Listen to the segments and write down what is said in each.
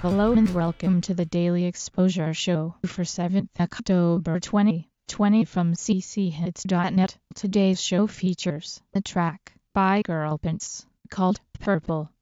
Hello and welcome to the Daily Exposure Show for 7th October 2020 from cchits.net. Today's show features a track by Girlprince called Purple.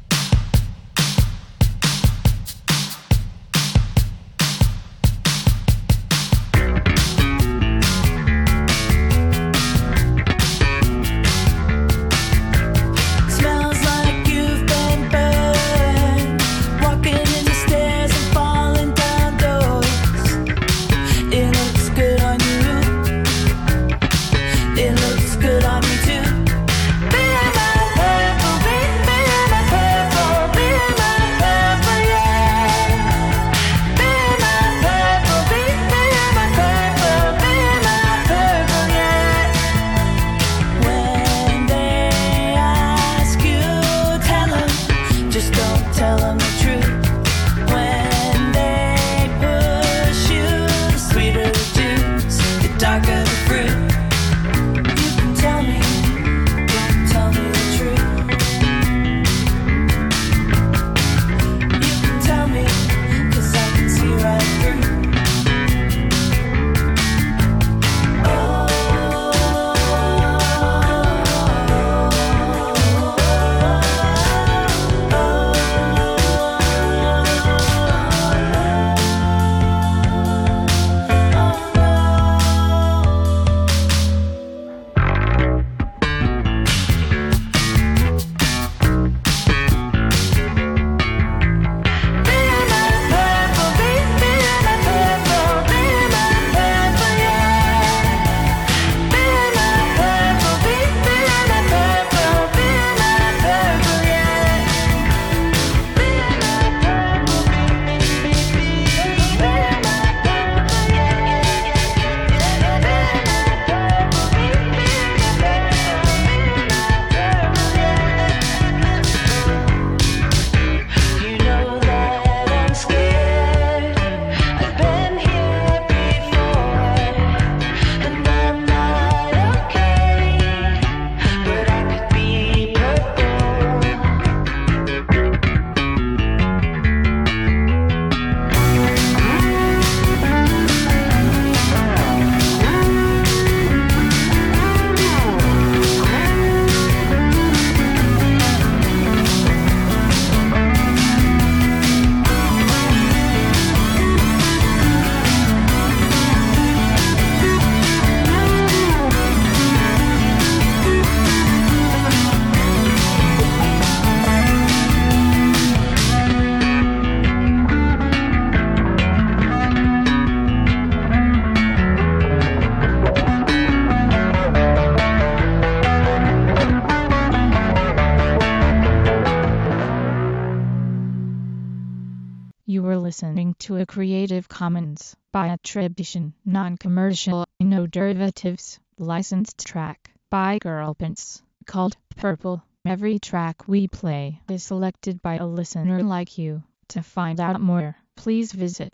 You were listening to a Creative Commons by attribution, non-commercial, no derivatives, licensed track by Girlprince called Purple. Every track we play is selected by a listener like you. To find out more, please visit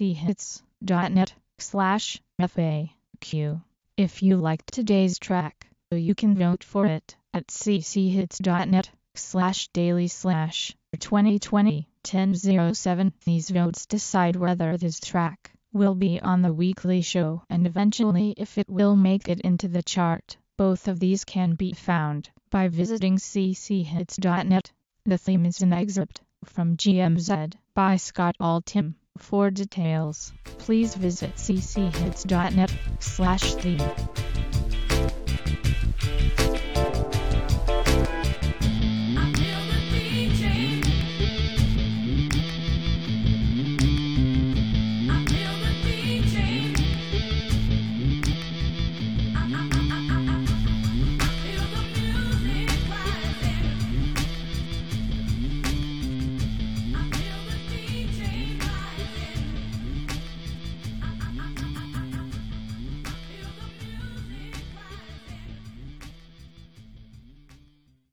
cchits.net/FAQ. If you liked today's track, you can vote for it at cchits.net/daily/2020. 1007. These votes decide whether this track will be on the weekly show and eventually if it will make it into the chart. Both of these can be found by visiting cchits.net. The theme is an excerpt from GMZ by Scott Altham. For details, please visit cchits.net/theme.